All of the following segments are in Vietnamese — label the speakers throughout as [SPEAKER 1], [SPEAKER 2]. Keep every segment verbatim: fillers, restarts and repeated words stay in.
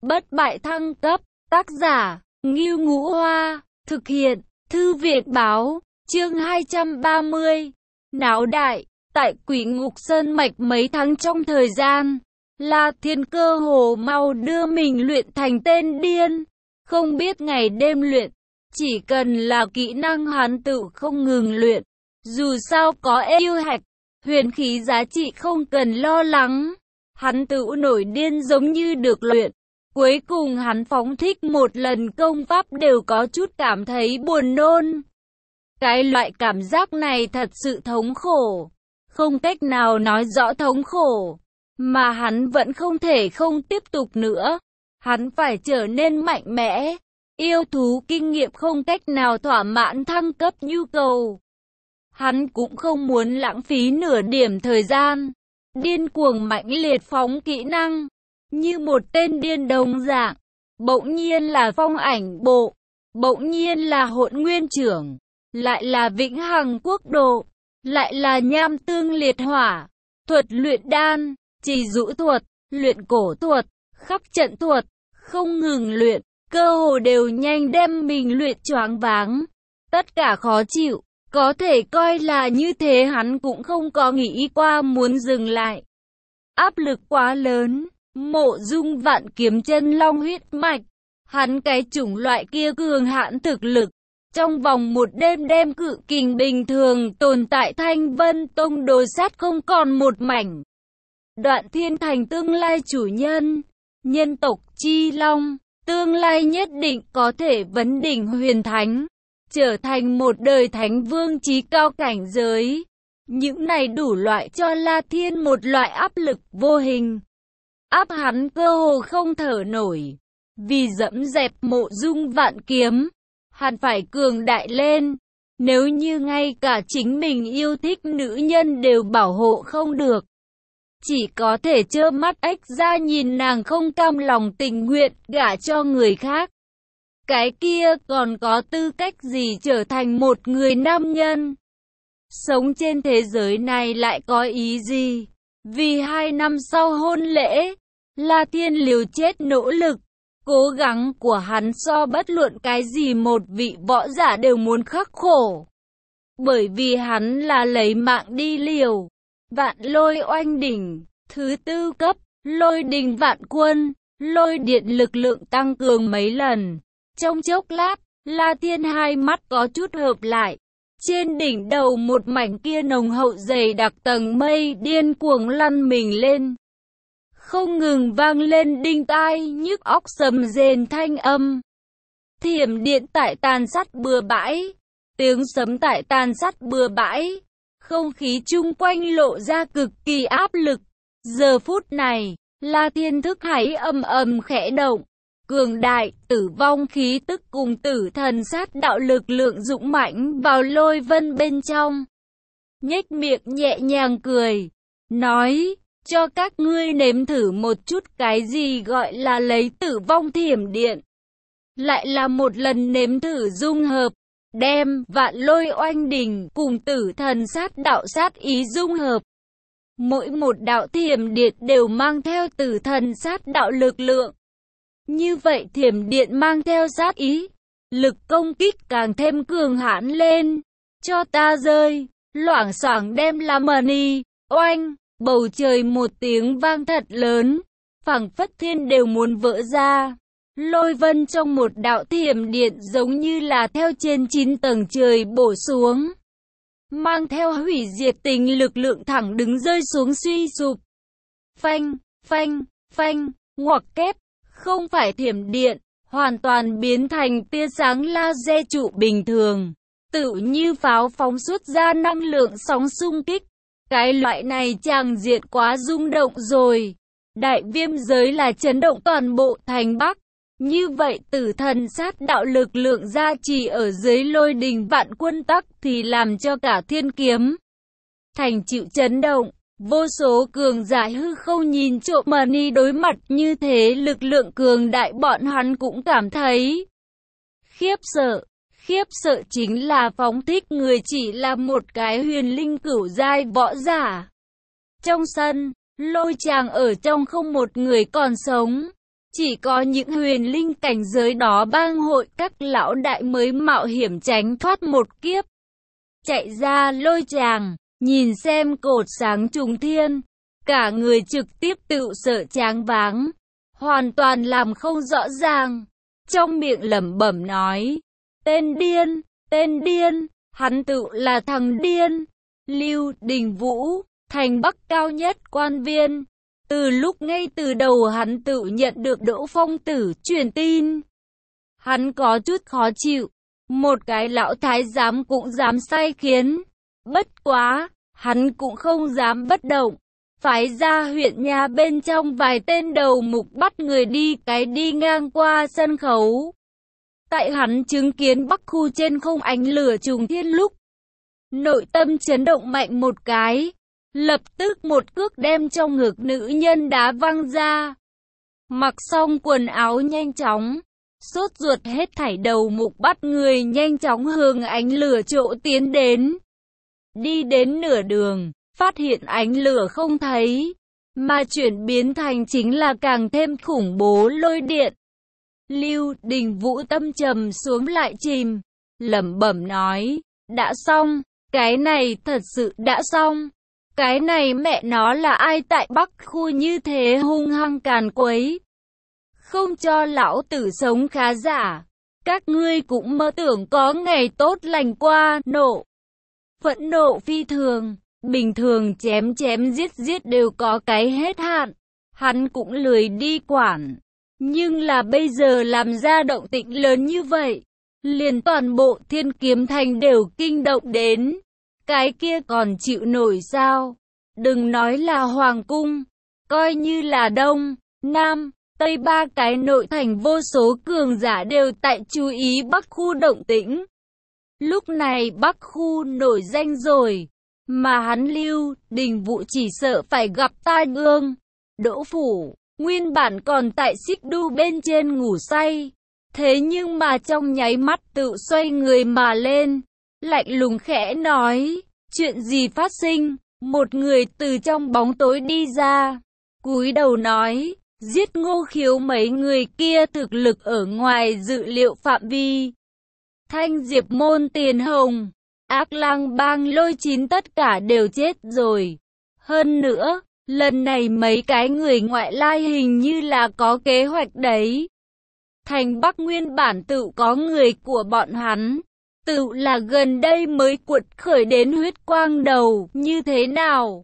[SPEAKER 1] Bất bại thăng cấp, tác giả, Ngưu Ngũ Hoa, thực hiện, Thư viện báo, chương hai trăm ba mươi. Náo đại, tại Quỷ Ngục Sơn Mạch mấy tháng trong thời gian, La Thiên cơ hồ mau đưa mình luyện thành tên điên, không biết ngày đêm luyện, chỉ cần là kỹ năng hắn tự không ngừng luyện, dù sao có yêu hạch, huyền khí giá trị không cần lo lắng, hắn tự nổi điên giống như được luyện. Cuối cùng hắn phóng thích một lần công pháp đều có chút cảm thấy buồn nôn. Cái loại cảm giác này thật sự thống khổ, không cách nào nói rõ thống khổ, mà hắn vẫn không thể không tiếp tục nữa. Hắn phải trở nên mạnh mẽ, yêu thú kinh nghiệm không cách nào thỏa mãn thăng cấp nhu cầu. Hắn cũng không muốn lãng phí nửa điểm thời gian, điên cuồng mãnh liệt phóng kỹ năng. Như một tên điên đồng dạng, bỗng nhiên là phong ảnh bộ, bỗng nhiên là hỗn nguyên trưởng, lại là vĩnh hằng quốc độ, lại là nham tương liệt hỏa, thuật luyện đan, trì dụ thuật, luyện cổ thuật, khắp trận thuật, không ngừng luyện, cơ hồ đều nhanh đem mình luyện choáng váng. Tất cả khó chịu, có thể coi là như thế, hắn cũng không có nghĩ qua muốn dừng lại. Áp lực quá lớn. Mộ Dung Vạn kiếm chân long huyết mạch, hắn cái chủng loại kia cường hãn thực lực, trong vòng một đêm đem cự kình bình thường tồn tại Thanh Vân Tông đồ sát không còn một mảnh. Đoạn Thiên thành tương lai chủ nhân, nhân tộc chi long, tương lai nhất định có thể vấn đỉnh huyền thánh, trở thành một đời thánh vương chí cao cảnh giới. Những này đủ loại cho La Thiên một loại áp lực vô hình. Áp hắn cơ hồ không thở nổi, vì dẫm dẹp Mộ Dung Vạn kiếm, hắn phải cường đại lên, nếu như ngay cả chính mình yêu thích nữ nhân đều bảo hộ không được, chỉ có thể trơ mắt ếch ra nhìn nàng không cam lòng tình nguyện gả cho người khác. Cái kia còn có tư cách gì trở thành một người nam nhân? Sống trên thế giới này lại có ý gì? Vì hai năm sau hôn lễ, La Thiên liều chết nỗ lực, cố gắng của hắn so bất luận cái gì một vị võ giả đều muốn khắc khổ. Bởi vì hắn là lấy mạng đi liều. Vạn lôi oanh đỉnh, thứ tư cấp, lôi đình vạn quân, lôi điện lực lượng tăng cường mấy lần. Trong chốc lát, La Thiên hai mắt có chút hợp lại. Trên đỉnh đầu một mảnh kia nồng hậu dày đặc tầng mây điên cuồng lăn mình lên. Không ngừng vang lên đinh tai nhức óc sầm rền thanh âm. Thiểm điện tại tàn sát bừa bãi, tiếng sấm tại tàn sát bừa bãi, không khí chung quanh lộ ra cực kỳ áp lực. Giờ phút này, La Thiên thức hải âm ầm khẽ động, cường đại, tử vong khí tức cùng tử thần sát đạo lực lượng dũng mãnh vào lôi vân bên trong. Nhếch miệng nhẹ nhàng cười, nói, cho các ngươi nếm thử một chút cái gì gọi là lấy tử vong thiểm điện. Lại là một lần nếm thử dung hợp, đem vạn lôi oanh đỉnh cùng tử thần sát đạo sát ý dung hợp. Mỗi một đạo thiểm điện đều mang theo tử thần sát đạo lực lượng. Như vậy thiểm điện mang theo sát ý, lực công kích càng thêm cường hãn lên. Cho ta rơi, loảng xoảng đem la mani, oanh, bầu trời một tiếng vang thật lớn, phảng phất thiên đều muốn vỡ ra. Lôi vân trong một đạo thiểm điện giống như là theo trên chín tầng trời bổ xuống, mang theo hủy diệt tình lực lượng thẳng đứng rơi xuống suy sụp. Phanh, phanh, phanh, ngoặc kép. Không phải thiểm điện, hoàn toàn biến thành tia sáng laser trụ bình thường, tự như pháo phóng xuất ra năng lượng sóng xung kích. Cái loại này tràng diện quá rung động rồi. Đại viêm giới là chấn động toàn bộ thành Bắc. Như vậy tử thần sát đạo lực lượng gia trì ở dưới lôi đình vạn quân tắc thì làm cho cả thiên kiếm thành chịu chấn động. Vô số cường giả hư không nhìn trộm mani đối mặt như thế lực lượng cường đại, bọn hắn cũng cảm thấy khiếp sợ. Khiếp sợ chính là phóng thích người chỉ là một cái huyền linh cửu giai võ giả. Trong sân, lôi tràng ở trong không một người còn sống. Chỉ có những huyền linh cảnh giới đó bang hội các lão đại mới mạo hiểm tránh thoát một kiếp. Chạy ra lôi tràng, nhìn xem cột sáng trùng thiên, cả người trực tiếp tự sợ choáng váng, hoàn toàn làm không rõ ràng. Trong miệng lẩm bẩm nói, tên điên, tên điên, hắn tự là thằng điên. Lưu Đình Vũ, thành Bắc cao nhất quan viên. Từ lúc ngay từ đầu hắn tự nhận được Đỗ Phong Tử truyền tin, hắn có chút khó chịu, một cái lão thái giám cũng dám sai khiến. Bất quá, hắn cũng không dám bất động, phái ra huyện nhà bên trong vài tên đầu mục bắt người đi cái đi ngang qua sân khấu. Tại hắn chứng kiến Bắc khu trên không ánh lửa trùng thiên lúc, nội tâm chấn động mạnh một cái, lập tức một cước đem trong ngực nữ nhân đá văng ra. Mặc xong quần áo nhanh chóng, sốt ruột hết thảy đầu mục bắt người nhanh chóng hướng ánh lửa chỗ tiến đến. Đi đến nửa đường, phát hiện ánh lửa không thấy, mà chuyển biến thành chính là càng thêm khủng bố lôi điện. Lưu Đình Vũ tâm trầm xuống lại chìm, lẩm bẩm nói, đã xong, cái này thật sự đã xong. Cái này mẹ nó là ai tại Bắc khu như thế hung hăng càn quấy, không cho lão tử sống khá giả. Các ngươi cũng mơ tưởng có ngày tốt lành qua. Nộ, phẫn nộ phi thường. Bình thường chém chém giết giết đều có cái hết hạn, hắn cũng lười đi quản. Nhưng là bây giờ làm ra động tĩnh lớn như vậy, liền toàn bộ Thiên Kiếm Thành đều kinh động đến. Cái kia còn chịu nổi sao? Đừng nói là Hoàng Cung, coi như là Đông, Nam, Tây ba cái nội thành vô số cường giả đều tại chú ý Bắc khu động tĩnh. Lúc này Bắc khu nổi danh rồi, mà hắn Lưu Đình Vũ chỉ sợ phải gặp tai ương. Đỗ Phủ, nguyên bản còn tại xích đu bên trên ngủ say, thế nhưng mà trong nháy mắt tự xoay người mà lên, lạnh lùng khẽ nói, chuyện gì phát sinh? Một người từ trong bóng tối đi ra, cúi đầu nói, giết Ngô Khiếu mấy người kia thực lực ở ngoài dự liệu phạm vi. Thanh Diệp Môn Tiền Hồng, Ác Lang Bang Lôi Chín tất cả đều chết rồi. Hơn nữa, lần này mấy cái người ngoại lai hình như là có kế hoạch đấy. Thành Bắc nguyên bản tự có người của bọn hắn, tự là gần đây mới cuột khởi đến huyết quang đầu, như thế nào?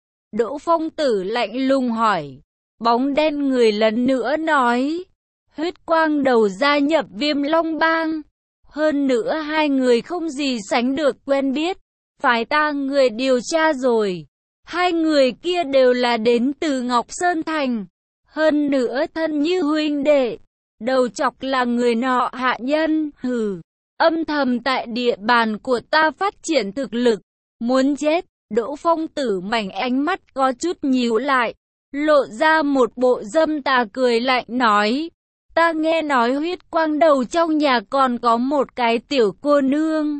[SPEAKER 1] Đỗ Phong Tử lạnh lùng hỏi. Bóng đen người lần nữa nói, huyết quang đầu gia nhập Viêm Long Bang. Hơn nữa hai người không gì sánh được quen biết, phải ta người điều tra rồi. Hai người kia đều là đến từ Ngọc Sơn Thành, hơn nữa thân như huynh đệ. Đầu chọc là người nọ hạ nhân, hừ, âm thầm tại địa bàn của ta phát triển thực lực, muốn chết. Đỗ Phong Tử mảnh ánh mắt có chút nhíu lại, lộ ra một bộ dâm tà cười lạnh nói, ta nghe nói huyết quang đầu trong nhà còn có một cái tiểu cô nương,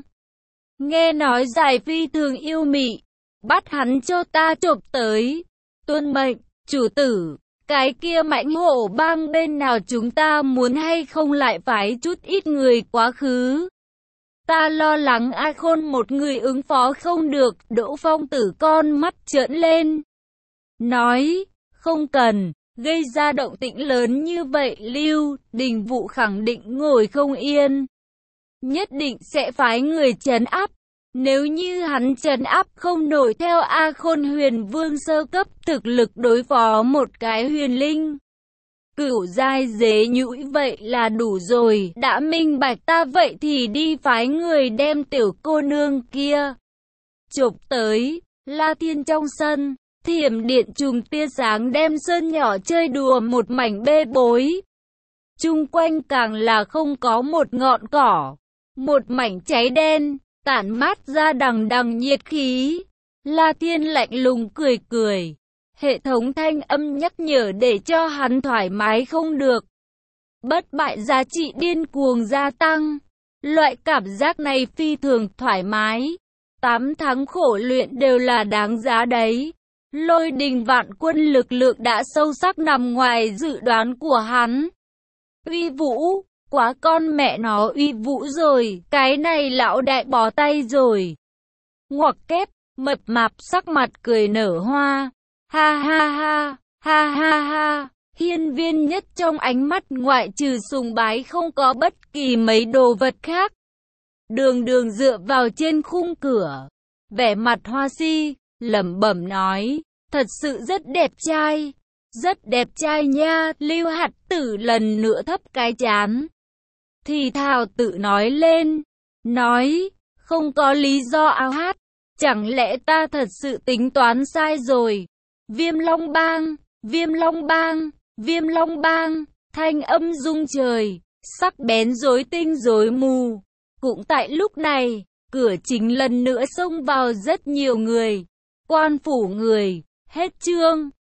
[SPEAKER 1] nghe nói giải phi thường yêu mị, bắt hắn cho ta chộp tới. Tuân mệnh, chủ tử. Cái kia mãnh hổ bang bên nào chúng ta muốn hay không lại phái chút ít người quá khứ? Ta lo lắng A Khôn một người ứng phó không được. Đỗ Phong Tử con mắt trợn lên, nói, không cần, gây ra động tĩnh lớn như vậy Lưu Đình Vũ khẳng định ngồi không yên, nhất định sẽ phái người trấn áp. Nếu như hắn trấn áp không nổi, theo A Khôn huyền vương sơ cấp thực lực đối phó một cái huyền linh cửu giai dế nhũi vậy là đủ rồi. Đã minh bạch ta vậy thì đi phái người đem tiểu cô nương kia chụp tới. La Thiên trong sân, thiểm điện chùm tia sáng đem sơn nhỏ chơi đùa một mảnh bê bối. Chung quanh càng là không có một ngọn cỏ, một mảnh cháy đen, tản mát ra đằng đằng nhiệt khí. La Thiên lạnh lùng cười cười, hệ thống thanh âm nhắc nhở để cho hắn thoải mái không được. Bất bại giá trị điên cuồng gia tăng, loại cảm giác này phi thường thoải mái. Tám tháng khổ luyện đều là đáng giá đấy. Lôi đình vạn quân lực lượng đã sâu sắc nằm ngoài dự đoán của hắn. Uy vũ, quá con mẹ nó uy vũ rồi, cái này lão đại bó tay rồi. Ngoặc kép, mập mạp sắc mặt cười nở hoa. Ha ha ha, ha ha ha. Hiên Viên Nhất trong ánh mắt ngoại trừ sùng bái không có bất kỳ mấy đồ vật khác. Đường Đường dựa vào trên khung cửa, vẻ mặt hoa si, lẩm bẩm nói, thật sự rất đẹp trai, rất đẹp trai nha. Lưu Hạt Tử lần nữa thấp cái trán, thì thào tự nói lên, nói, không có lý do ao hát, chẳng lẽ ta thật sự tính toán sai rồi. Viêm Long Bang, Viêm Long Bang, Viêm Long Bang, thanh âm rung trời, sắc bén rối tinh rối mù. Cũng tại lúc này, cửa chính lần nữa xông vào rất nhiều người. Quan phủ người, hết chương.